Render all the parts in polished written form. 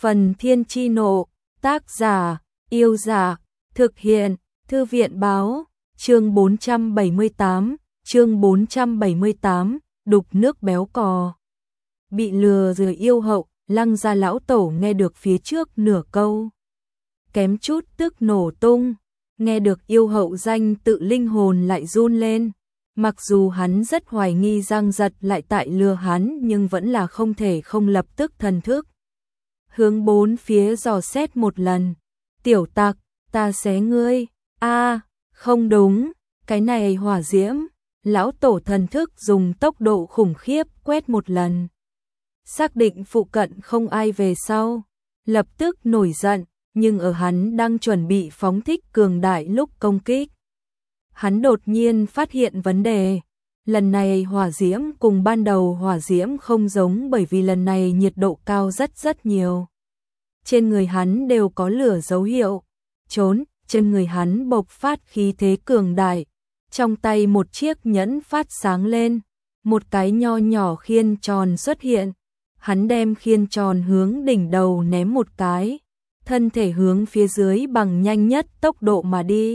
Phần Thiên Chi Nộ, tác giả, Yêu Dạ, thực hiện, Thư viện Báo, chương 478, đục nước béo cò. Bị lừa rồi yêu hậu, Lăng gia lão tổ nghe được phía trước nửa câu. Kém chút tức nổ tung, nghe được yêu hậu danh tự linh hồn lại run lên. Mặc dù hắn rất hoài nghi Giang Giật lại tại lừa hắn nhưng vẫn là không thể không lập tức thần thức. Hướng bốn phía dò xét một lần. Tiểu tặc, ta xé ngươi. Không đúng, cái này hỏa diễm. Lão tổ thần thức dùng tốc độ khủng khiếp quét một lần. Xác định phụ cận không ai về sau. Lập tức nổi giận, nhưng ở hắn đang chuẩn bị phóng thích cường đại lúc công kích. Hắn đột nhiên phát hiện vấn đề. Lần này hỏa diễm cùng ban đầu hỏa diễm không giống bởi vì lần này nhiệt độ cao rất nhiều. Trên người hắn đều có lửa dấu hiệu. Trên người hắn bộc phát khí thế cường đại. Trong tay một chiếc nhẫn phát sáng lên. Một cái nho nhỏ khiên tròn xuất hiện. Hắn đem khiên tròn hướng đỉnh đầu ném một cái. Thân thể hướng phía dưới bằng nhanh nhất tốc độ mà đi.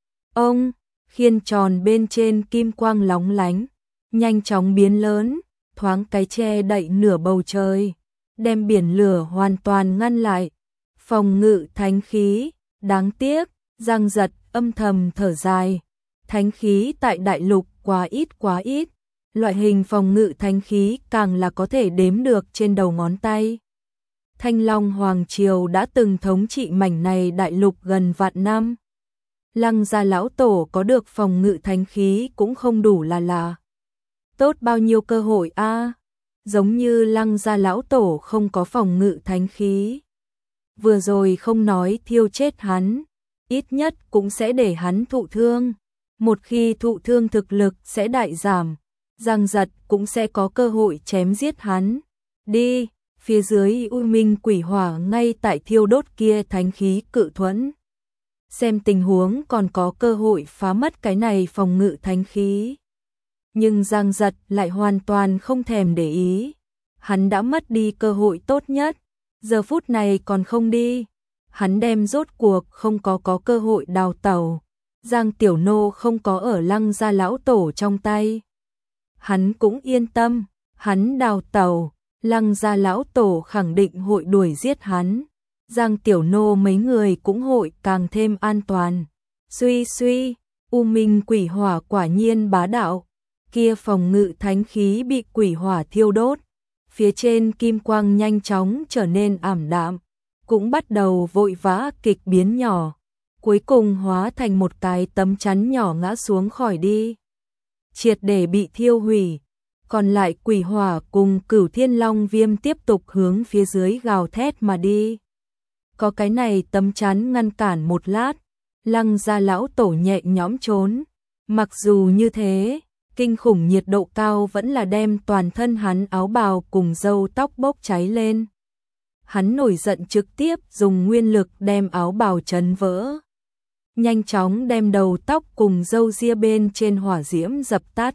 Ông, khiên tròn bên trên kim quang lóng lánh. Nhanh chóng biến lớn, thoáng cái che đậy nửa bầu trời. Đem biển lửa hoàn toàn ngăn lại. Phòng ngự thánh khí, đáng tiếc, Giang Giật âm thầm thở dài. Thánh khí tại đại lục quá ít. Loại hình phòng ngự thánh khí càng là có thể đếm được trên đầu ngón tay. Thanh Long Hoàng Triều đã từng thống trị mảnh này đại lục gần vạn năm. Lăng gia lão tổ có được phòng ngự thánh khí cũng không đủ là. Tốt bao nhiêu cơ hội giống như Lăng gia lão tổ không có phòng ngự thánh khí. Vừa rồi không nói thiêu chết hắn, ít nhất cũng sẽ để hắn thụ thương. Một khi thụ thương thực lực sẽ đại giảm, Giang Giật cũng sẽ có cơ hội chém giết hắn. Đi, phía dưới U Minh quỷ hỏa ngay tại thiêu đốt kia thánh khí cự thuẫn. Xem tình huống còn có cơ hội phá mất cái này phòng ngự thánh khí. Nhưng Giang Giật lại hoàn toàn không thèm để ý. Hắn đã mất đi cơ hội tốt nhất. Giờ phút này còn không đi. Hắn đem rốt cuộc không có cơ hội đào tẩu. Giang Tiểu Nô không có ở Lăng gia lão tổ trong tay. Hắn cũng yên tâm. Hắn đào tẩu. Lăng gia lão tổ khẳng định hội đuổi giết hắn. Giang Tiểu Nô mấy người cũng hội càng thêm an toàn. Suy, U Minh quỷ hỏa quả nhiên bá đạo. Kia phòng ngự thánh khí bị quỷ hỏa thiêu đốt. Phía trên kim quang nhanh chóng trở nên ảm đạm. Cũng bắt đầu vội vã kịch biến nhỏ. Cuối cùng hóa thành một cái tấm chắn nhỏ ngã xuống khỏi đi. Triệt để bị thiêu hủy. Còn lại quỷ hỏa cùng Cửu Thiên Long Viêm tiếp tục hướng phía dưới gào thét mà đi. Có cái này tấm chắn ngăn cản một lát, Lăng gia lão tổ nhẹ nhõm trốn. Mặc dù như thế, kinh khủng nhiệt độ cao vẫn là đem toàn thân hắn áo bào cùng râu tóc bốc cháy lên. Hắn nổi giận trực tiếp dùng nguyên lực đem áo bào chấn vỡ. Nhanh chóng đem đầu tóc cùng râu ria bên trên hỏa diễm dập tắt.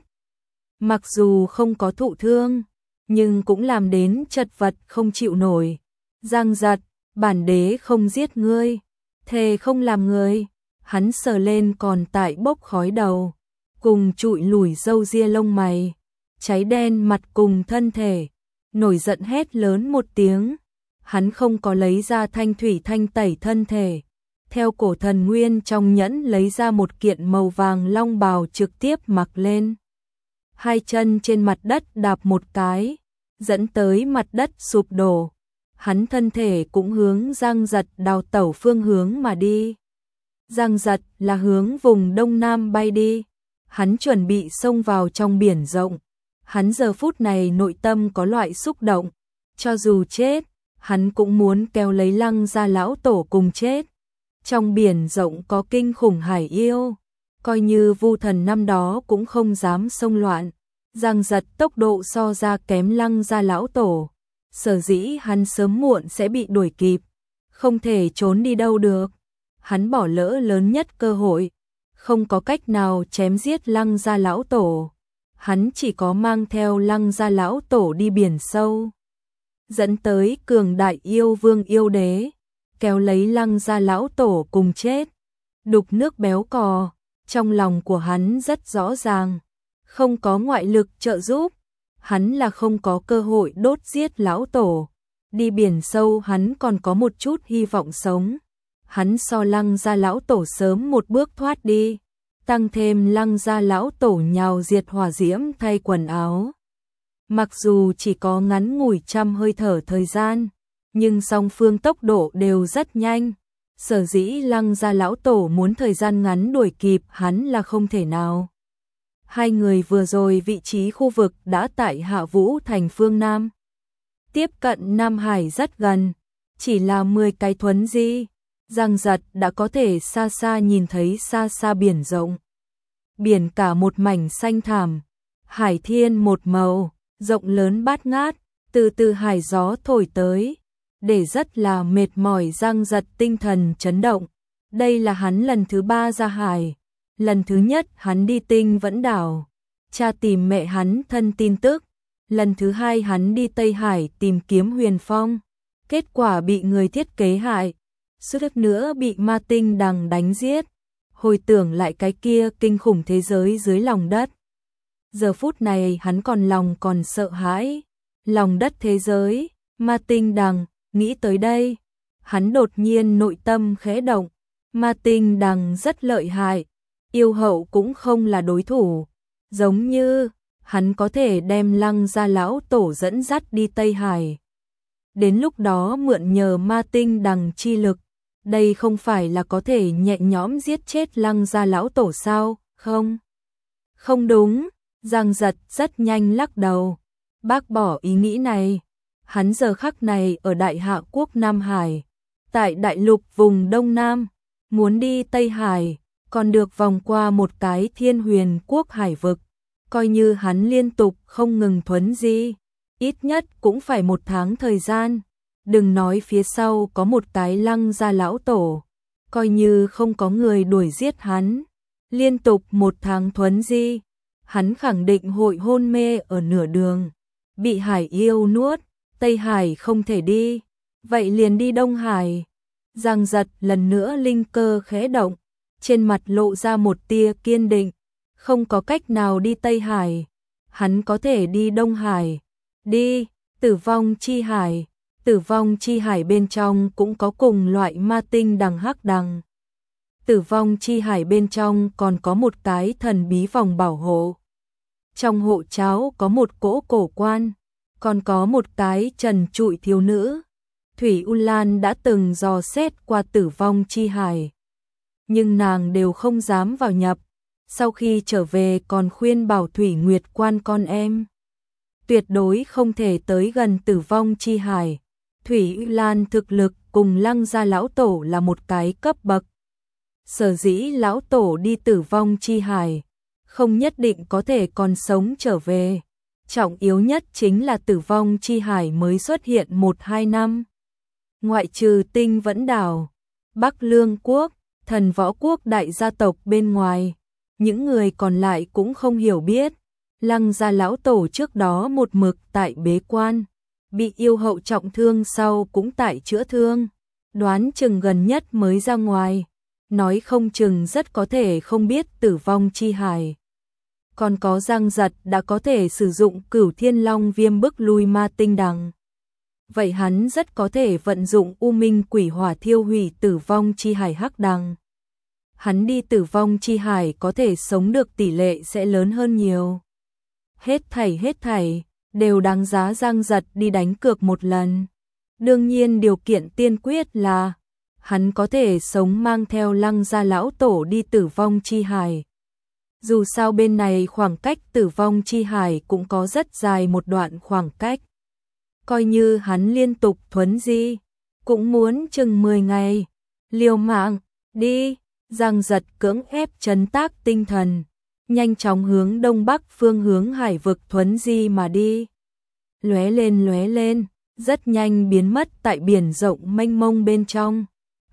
Mặc dù không có thụ thương, nhưng cũng làm đến chật vật không chịu nổi. Giang Giật, bản đế không giết ngươi, thề không làm người. Hắn sờ lên còn tại bốc khói đầu, cùng trụi lủi râu ria lông mày, cháy đen mặt cùng thân thể, nổi giận hét lớn một tiếng. Hắn không có lấy ra thanh thủy thanh tẩy thân thể, theo cổ thần nguyên trong nhẫn lấy ra một kiện màu vàng long bào trực tiếp mặc lên. Hai chân trên mặt đất đạp một cái, dẫn tới mặt đất sụp đổ. Hắn thân thể cũng hướng Giang Giật đào tẩu phương hướng mà đi. Giang Giật là hướng vùng đông nam bay đi. Hắn chuẩn bị xông vào trong biển rộng. Hắn giờ phút này nội tâm có loại xúc động. Cho dù chết, hắn cũng muốn kéo lấy Lăng gia lão tổ cùng chết. Trong biển rộng có kinh khủng hải yêu. Coi như Vu Thần năm đó cũng không dám xông loạn. Giang Giật tốc độ so ra kém Lăng gia lão tổ. Sở dĩ hắn sớm muộn sẽ bị đuổi kịp. Không thể trốn đi đâu được. Hắn bỏ lỡ lớn nhất cơ hội. Không có cách nào chém giết Lăng gia lão tổ. Hắn chỉ có mang theo Lăng gia lão tổ đi biển sâu. dẫn tới cường đại yêu vương yêu đế, kéo lấy Lăng gia lão tổ cùng chết. Đục nước béo cò, trong lòng của hắn rất rõ ràng, không có ngoại lực trợ giúp, hắn là không có cơ hội đốt giết lão tổ. Đi biển sâu hắn còn có một chút hy vọng sống. Hắn so Lăng gia lão tổ sớm một bước thoát đi, tăng thêm Lăng gia lão tổ nhào diệt hỏa diễm thay quần áo. Mặc dù chỉ có ngắn ngủi trăm hơi thở thời gian, nhưng song phương tốc độ đều rất nhanh. Sở dĩ Lăng gia lão tổ muốn thời gian ngắn đuổi kịp hắn là không thể nào. Hai người vừa rồi vị trí khu vực đã tại Hạ Vũ thành phương Nam. Tiếp cận Nam Hải rất gần, chỉ là 10 cái thuấn di, Giang Giật đã có thể xa xa nhìn thấy xa xa biển rộng. Biển cả một mảnh xanh thảm, hải thiên một màu, rộng lớn bát ngát, từ từ hải gió thổi tới, để rất là mệt mỏi. Giang Giật tinh thần chấn động. Đây là hắn lần thứ 3 ra hải. Lần thứ nhất hắn đi Tinh Vẫn đảo, tra tìm mẹ hắn thân tin tức. Lần thứ 2 hắn đi Tây Hải tìm kiếm Huyền Phong, kết quả bị người thiết kế hại, suýt nữa bị Ma Tinh Đằng đánh giết. Hồi tưởng lại cái kia kinh khủng thế giới dưới lòng đất, giờ phút này hắn còn sợ hãi. Lòng đất thế giới, Ma Tinh Đằng, nghĩ tới đây, hắn đột nhiên nội tâm khẽ động. Ma Tinh Đằng rất lợi hại, yêu hậu cũng không là đối thủ, giống như hắn có thể đem Lăng gia lão tổ dẫn dắt đi Tây Hải. Đến lúc đó mượn nhờ Ma Tinh Đằng chi lực, đây không phải là có thể nhẹ nhõm giết chết Lăng gia lão tổ sao? Không, không đúng. Giang Giật rất nhanh lắc đầu, bác bỏ ý nghĩ này. Hắn giờ khắc này ở Đại Hạ quốc Nam Hải, tại đại lục vùng Đông Nam, muốn đi Tây Hải, còn được vòng qua một cái Thiên Huyền quốc hải vực. Coi như hắn liên tục không ngừng thuấn di, ít nhất cũng phải 1 tháng thời gian. Đừng nói phía sau có một cái Lăng gia lão tổ, coi như không có người đuổi giết hắn, liên tục 1 tháng thuấn di, hắn khẳng định hội hôn mê ở nửa đường, bị hải yêu nuốt. Tây Hải không thể đi, vậy liền đi Đông Hải. Giang Giật lần nữa linh cơ khẽ động, trên mặt lộ ra một tia kiên định. Không có cách nào đi Tây Hải, hắn có thể đi Đông Hải. Đi, Tử Vong chi hải. Tử Vong chi hải bên trong cũng có cùng loại Ma Tinh Đằng hắc đằng. Tử Vong chi hải bên trong còn có một cái thần bí vòng bảo hộ. Trong hộ cháo có một cỗ cổ quan, còn có một cái trần trụi thiếu nữ. Thủy U Lan đã từng dò xét qua Tử Vong chi hải, nhưng nàng đều không dám vào nhập. Sau khi trở về còn khuyên bảo Thủy Nguyệt Quan con em tuyệt đối không thể tới gần Tử Vong chi hải. Thủy U Lan thực lực cùng Lăng gia lão tổ là một cái cấp bậc. Sở dĩ lão tổ đi Tử Vong chi hải, không nhất định có thể còn sống trở về. Trọng yếu nhất chính là Tử Vong chi hải mới xuất hiện 1-2 năm. Ngoại trừ Tinh Vẫn đảo, Bắc Lương quốc, Thần Võ quốc đại gia tộc bên ngoài, những người còn lại cũng không hiểu biết. Lăng gia lão tổ trước đó một mực tại bế quan, bị yêu hậu trọng thương sau cũng tại chữa thương, đoán chừng gần nhất mới ra ngoài, nói không chừng rất có thể không biết Tử Vong chi hải. Còn có Giang Giật đã có thể sử dụng Cửu Thiên Long Viêm bức lui Ma Tinh Đằng. Vậy hắn rất có thể vận dụng U Minh Quỷ Hỏa thiêu hủy Tử Vong chi hải hắc đằng. Hắn đi Tử Vong chi hải có thể sống được tỷ lệ sẽ lớn hơn nhiều. Hết thảy đều đáng giá Giang Giật đi đánh cược một lần. Đương nhiên điều kiện tiên quyết là hắn có thể sống mang theo Lăng gia lão tổ đi Tử Vong chi hải. Dù sao bên này khoảng cách Tử Vong chi hải cũng có rất dài một đoạn khoảng cách. Coi như hắn liên tục thuấn di, cũng muốn chừng 10 ngày. Liều mạng, đi. Giang Giật cưỡng ép trấn tác tinh thần, nhanh chóng hướng đông bắc phương hướng hải vực thuấn di mà đi. Lóe lên, rất nhanh biến mất tại biển rộng mênh mông bên trong.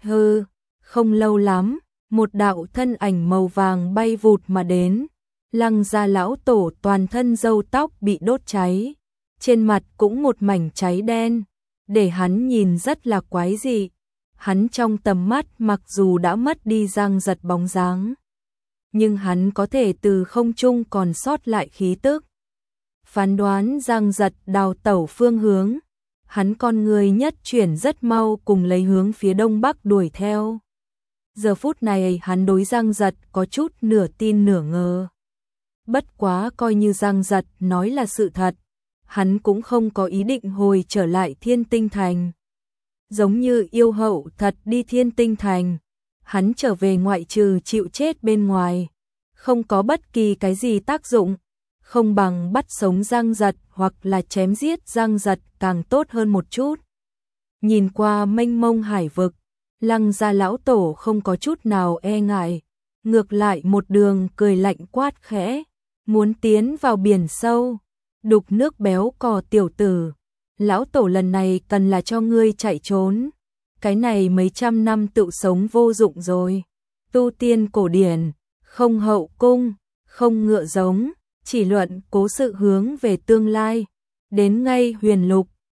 Không lâu lắm, một đạo thân ảnh màu vàng bay vụt mà đến. Lăng gia lão tổ toàn thân râu tóc bị đốt cháy, trên mặt cũng một mảnh cháy đen, để hắn nhìn rất là quái dị. Hắn trong tầm mắt mặc dù đã mất đi Giang Giật bóng dáng, nhưng hắn có thể từ không trung còn sót lại khí tức. Phán đoán Giang Giật đào tẩu phương hướng, hắn con người nhất chuyển rất mau cùng lấy hướng phía đông bắc đuổi theo. Giờ phút này hắn đối Giang Giật có chút nửa tin nửa ngờ. Bất quá coi như Giang Giật nói là sự thật, hắn cũng không có ý định hồi trở lại Thiên Tinh Thành. Giống như yêu hậu thật đi Thiên Tinh Thành, hắn trở về ngoại trừ chịu chết bên ngoài, không có bất kỳ cái gì tác dụng, không bằng bắt sống Giang Giật hoặc là chém giết Giang Giật càng tốt hơn một chút. Nhìn qua mênh mông hải vực, Lăng gia lão tổ không có chút nào e ngại, ngược lại một đường cười lạnh quát khẽ, muốn tiến vào biển sâu, đục nước béo cò tiểu tử, lão tổ lần này cần là cho ngươi chạy trốn, cái này mấy trăm năm tự sống vô dụng rồi. Tu tiên cổ điển, không hậu cung, không ngựa giống, chỉ luận cố sự hướng về tương lai, đến ngay huyền lục,